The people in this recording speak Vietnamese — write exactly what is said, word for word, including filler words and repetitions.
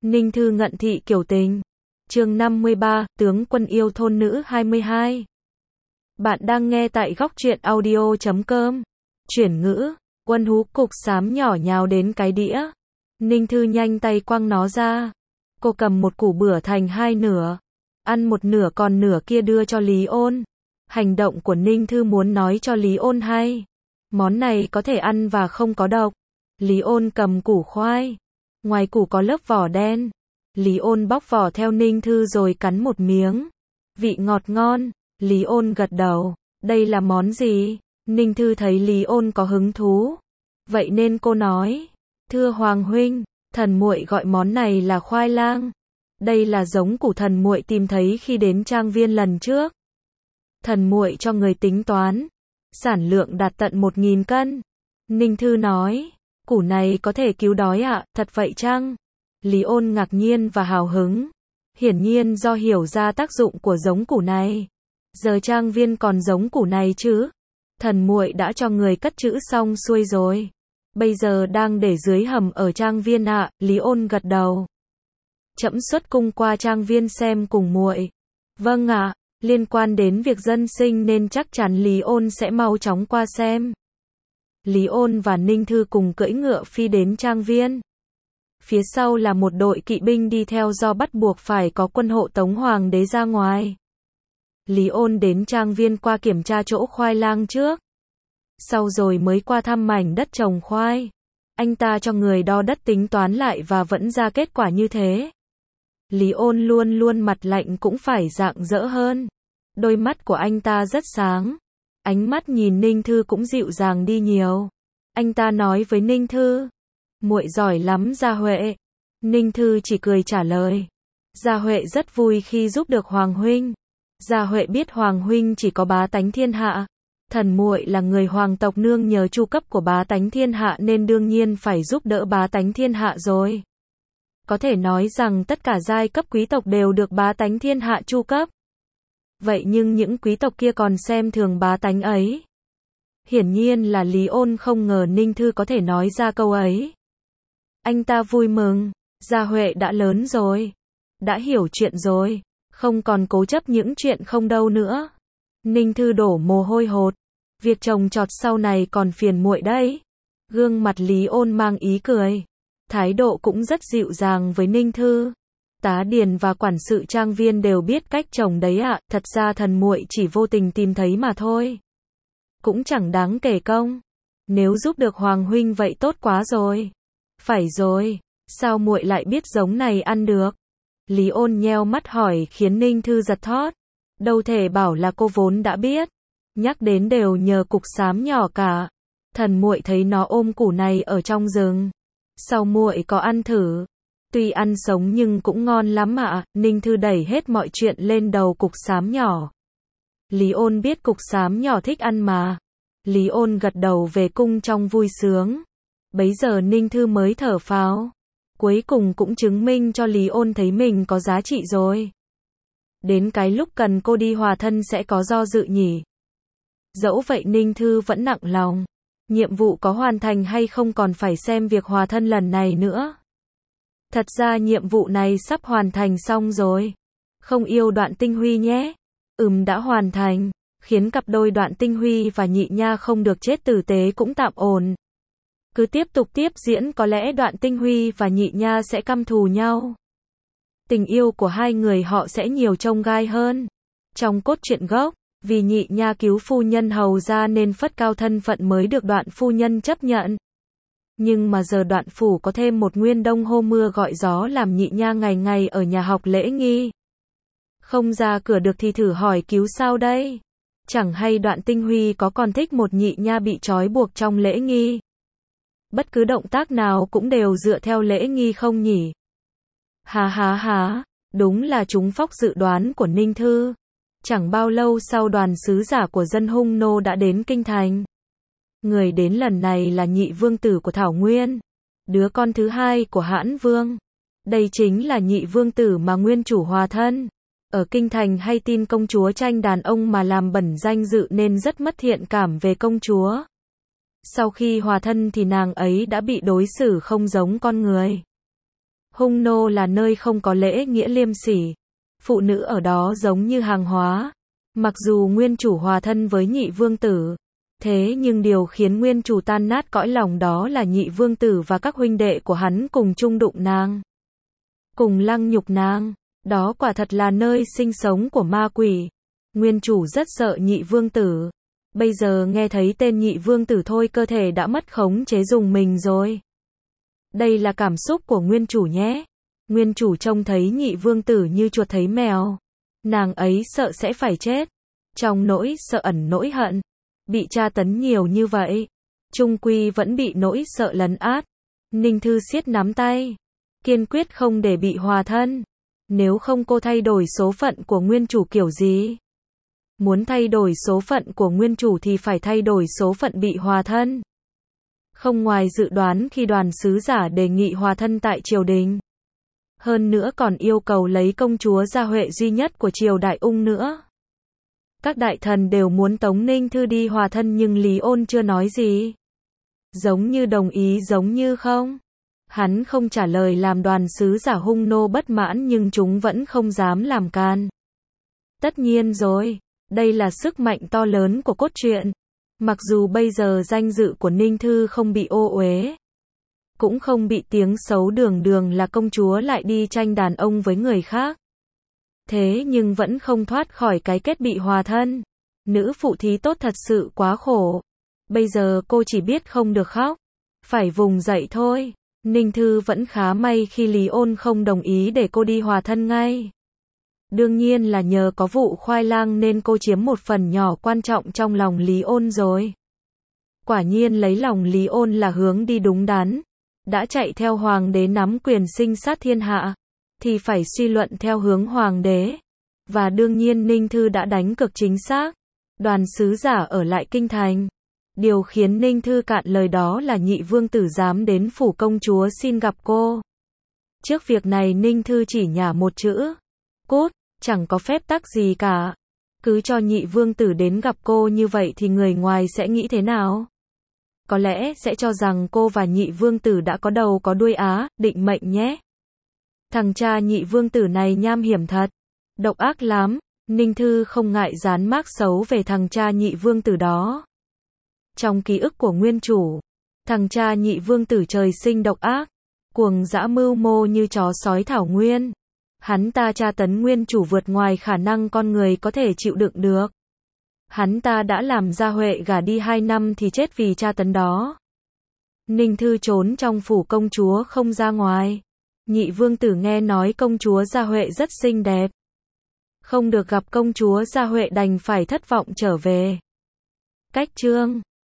Ninh Thư ngận thị kiểu tình. Chương năm mươi ba, tướng quân yêu thôn nữ hai mươi hai. Bạn đang nghe tại góc truyện audio chấm com. Chuyển ngữ, quân hú cục xám nhỏ nhào đến cái đĩa. Ninh Thư nhanh tay quăng nó ra. Cô cầm một củ bửa thành hai nửa. Ăn một nửa còn nửa kia đưa cho Lý Ôn. Hành động của Ninh Thư muốn nói cho Lý Ôn hay. Món này có thể ăn và không có độc. Lý Ôn cầm củ khoai. Ngoài củ có lớp vỏ đen. Lý Ôn bóc vỏ theo Ninh Thư rồi cắn một miếng. Vị ngọt ngon. Lý Ôn gật đầu. Đây là món gì? Ninh Thư thấy Lý Ôn có hứng thú. Vậy nên cô nói. Thưa Hoàng huynh, thần muội gọi món này là khoai lang. Đây là giống củ thần muội tìm thấy khi đến trang viên lần trước. Thần muội cho người tính toán. Sản lượng đạt tận một nghìn cân. Ninh Thư nói. Củ này có thể cứu đói ạ, à, thật vậy chăng? Lý Ôn ngạc nhiên và hào hứng. Hiển nhiên do hiểu ra tác dụng của giống củ này. Giờ trang viên còn giống củ này chứ? Thần muội đã cho người cất trữ xong xuôi rồi. Bây giờ đang để dưới hầm ở trang viên ạ, à, Lý Ôn gật đầu. Trẫm xuất cung qua trang viên xem cùng muội. Vâng ạ, à, liên quan đến việc dân sinh nên chắc chắn Lý Ôn sẽ mau chóng qua xem. Lý Ôn và Ninh Thư cùng cưỡi ngựa phi đến trang viên. Phía sau là một đội kỵ binh đi theo do bắt buộc phải có quân hộ tống hoàng đế ra ngoài. Lý Ôn đến trang viên qua kiểm tra chỗ khoai lang trước. Sau rồi mới qua thăm mảnh đất trồng khoai. Anh ta cho người đo đất tính toán lại và vẫn ra kết quả như thế. Lý Ôn luôn luôn mặt lạnh cũng phải rạng rỡ hơn. Đôi mắt của anh ta rất sáng. Ánh mắt nhìn Ninh Thư cũng dịu dàng đi nhiều. Anh ta nói với Ninh Thư. Muội giỏi lắm Gia Huệ. Ninh Thư chỉ cười trả lời. Gia Huệ rất vui khi giúp được Hoàng huynh. Gia Huệ biết Hoàng huynh chỉ có bá tánh thiên hạ. Thần muội là người hoàng tộc nương nhờ chu cấp của bá tánh thiên hạ nên đương nhiên phải giúp đỡ bá tánh thiên hạ rồi. Có thể nói rằng tất cả giai cấp quý tộc đều được bá tánh thiên hạ chu cấp. Vậy nhưng những quý tộc kia còn xem thường bá tánh ấy. Hiển nhiên là Lý Ôn không ngờ Ninh Thư có thể nói ra câu ấy. Anh ta vui mừng. Gia Huệ đã lớn rồi. Đã hiểu chuyện rồi. Không còn cố chấp những chuyện không đâu nữa. Ninh Thư đổ mồ hôi hột. Việc trồng trọt sau này còn phiền muội đấy. Gương mặt Lý Ôn mang ý cười. Thái độ cũng rất dịu dàng với Ninh Thư. Tá điền và quản sự trang viên đều biết cách trồng đấy ạ, à, thật ra thần muội chỉ vô tình tìm thấy mà thôi. Cũng chẳng đáng kể công. Nếu giúp được Hoàng huynh vậy tốt quá rồi. Phải rồi, sao muội lại biết giống này ăn được? Lý Ôn nheo mắt hỏi khiến Ninh Thư giật thót. Đâu thể bảo là cô vốn đã biết. Nhắc đến đều nhờ cục xám nhỏ cả. Thần muội thấy nó ôm củ này ở trong rừng. Sao muội có ăn thử? Tuy ăn sống nhưng cũng ngon lắm ạ. Ninh Thư đẩy hết mọi chuyện lên đầu cục xám nhỏ. Lý Ôn biết cục xám nhỏ thích ăn mà. Lý Ôn gật đầu về cung trong vui sướng. Bấy giờ Ninh Thư mới thở phào. Cuối cùng cũng chứng minh cho Lý Ôn thấy mình có giá trị rồi. Đến cái lúc cần cô đi hòa thân sẽ có do dự nhỉ. Dẫu vậy Ninh Thư vẫn nặng lòng. Nhiệm vụ có hoàn thành hay không còn phải xem việc hòa thân lần này nữa. Thật ra nhiệm vụ này sắp hoàn thành xong rồi. Không yêu Đoạn Tinh Huy nhé. Ừm đã hoàn thành. Khiến cặp đôi Đoạn Tinh Huy và Nhị Nha không được chết tử tế cũng tạm ổn. Cứ tiếp tục tiếp diễn có lẽ Đoạn Tinh Huy và Nhị Nha sẽ căm thù nhau. Tình yêu của hai người họ sẽ nhiều chông gai hơn. Trong cốt truyện gốc, vì Nhị Nha cứu phu nhân hầu ra nên phất cao thân phận mới được Đoạn phu nhân chấp nhận. Nhưng mà giờ Đoạn phủ có thêm một nguyên đông hô mưa gọi gió làm Nhị Nha ngày ngày ở nhà học lễ nghi. Không ra cửa được thì thử hỏi cứu sao đây? Chẳng hay Đoạn Tinh Huy có còn thích một Nhị Nha bị trói buộc trong lễ nghi? Bất cứ động tác nào cũng đều dựa theo lễ nghi không nhỉ? Há há há, đúng là trúng phóc dự đoán của Ninh Thư. Chẳng bao lâu sau đoàn sứ giả của dân Hung Nô đã đến kinh thành. Người đến lần này là nhị vương tử của Thảo Nguyên, đứa con thứ hai của Hãn Vương. Đây chính là nhị vương tử mà nguyên chủ hòa thân. Ở kinh thành hay tin công chúa tranh đàn ông mà làm bẩn danh dự nên rất mất thiện cảm về công chúa. Sau khi hòa thân thì nàng ấy đã bị đối xử không giống con người. Hung nô là nơi không có lễ nghĩa liêm sỉ. Phụ nữ ở đó giống như hàng hóa. Mặc dù nguyên chủ hòa thân với nhị vương tử, thế nhưng điều khiến nguyên chủ tan nát cõi lòng đó là nhị vương tử và các huynh đệ của hắn cùng chung đụng nàng, cùng lăng nhục nàng. Đó quả thật là nơi sinh sống của ma quỷ. Nguyên chủ rất sợ nhị vương tử. Bây giờ nghe thấy tên nhị vương tử thôi cơ thể đã mất khống chế dùng mình rồi. Đây là cảm xúc của nguyên chủ nhé. Nguyên chủ trông thấy nhị vương tử như chuột thấy mèo. Nàng ấy sợ sẽ phải chết. Trong nỗi sợ ẩn nỗi hận. Bị tra tấn nhiều như vậy, chung quy vẫn bị nỗi sợ lấn át. Ninh Thư siết nắm tay, kiên quyết không để bị hòa thân. Nếu không cô thay đổi số phận của nguyên chủ kiểu gì? Muốn thay đổi số phận của nguyên chủ thì phải thay đổi số phận bị hòa thân. Không ngoài dự đoán khi đoàn sứ giả đề nghị hòa thân tại triều đình. Hơn nữa còn yêu cầu lấy công chúa gia huệ duy nhất của triều Đại Ung nữa. Các đại thần đều muốn tống Ninh Thư đi hòa thân nhưng Lý Ôn chưa nói gì. Giống như đồng ý giống như không. Hắn không trả lời làm đoàn sứ giả hung nô bất mãn nhưng chúng vẫn không dám làm can. Tất nhiên rồi, đây là sức mạnh to lớn của cốt truyện. Mặc dù bây giờ danh dự của Ninh Thư không bị ô uế, cũng không bị tiếng xấu đường đường là công chúa lại đi tranh đàn ông với người khác. Thế nhưng vẫn không thoát khỏi cái kết bị hòa thân. Nữ phụ thí tốt thật sự quá khổ. Bây giờ cô chỉ biết không được khóc, phải vùng dậy thôi. Ninh Thư vẫn khá may khi Lý Ôn không đồng ý để cô đi hòa thân ngay. Đương nhiên là nhờ có vụ khoai lang nên cô chiếm một phần nhỏ quan trọng trong lòng Lý Ôn rồi. Quả nhiên lấy lòng Lý Ôn là hướng đi đúng đắn. Đã chạy theo hoàng đế nắm quyền sinh sát thiên hạ, thì phải suy luận theo hướng hoàng đế. Và đương nhiên Ninh Thư đã đánh cực chính xác. Đoàn sứ giả ở lại kinh thành. Điều khiến Ninh Thư cạn lời đó là nhị vương tử dám đến phủ công chúa xin gặp cô. Trước việc này Ninh Thư chỉ nhả một chữ. Cút, chẳng có phép tắc gì cả. Cứ cho nhị vương tử đến gặp cô như vậy thì người ngoài sẽ nghĩ thế nào? Có lẽ sẽ cho rằng cô và nhị vương tử đã có đầu có đuôi á, định mệnh nhé. Thằng cha nhị vương tử này nham hiểm thật. Độc ác lắm. Ninh Thư không ngại dán mác xấu về thằng cha nhị vương tử đó. Trong ký ức của nguyên chủ, thằng cha nhị vương tử trời sinh độc ác, cuồng dã mưu mô như chó sói thảo nguyên. Hắn ta tra tấn nguyên chủ vượt ngoài khả năng con người có thể chịu đựng được. Hắn ta đã làm Gia Huệ gả đi hai năm thì chết vì tra tấn đó. Ninh Thư trốn trong phủ công chúa không ra ngoài. Nhị vương tử nghe nói công chúa Gia Huệ rất xinh đẹp. Không được gặp công chúa Gia Huệ đành phải thất vọng trở về. Cách chương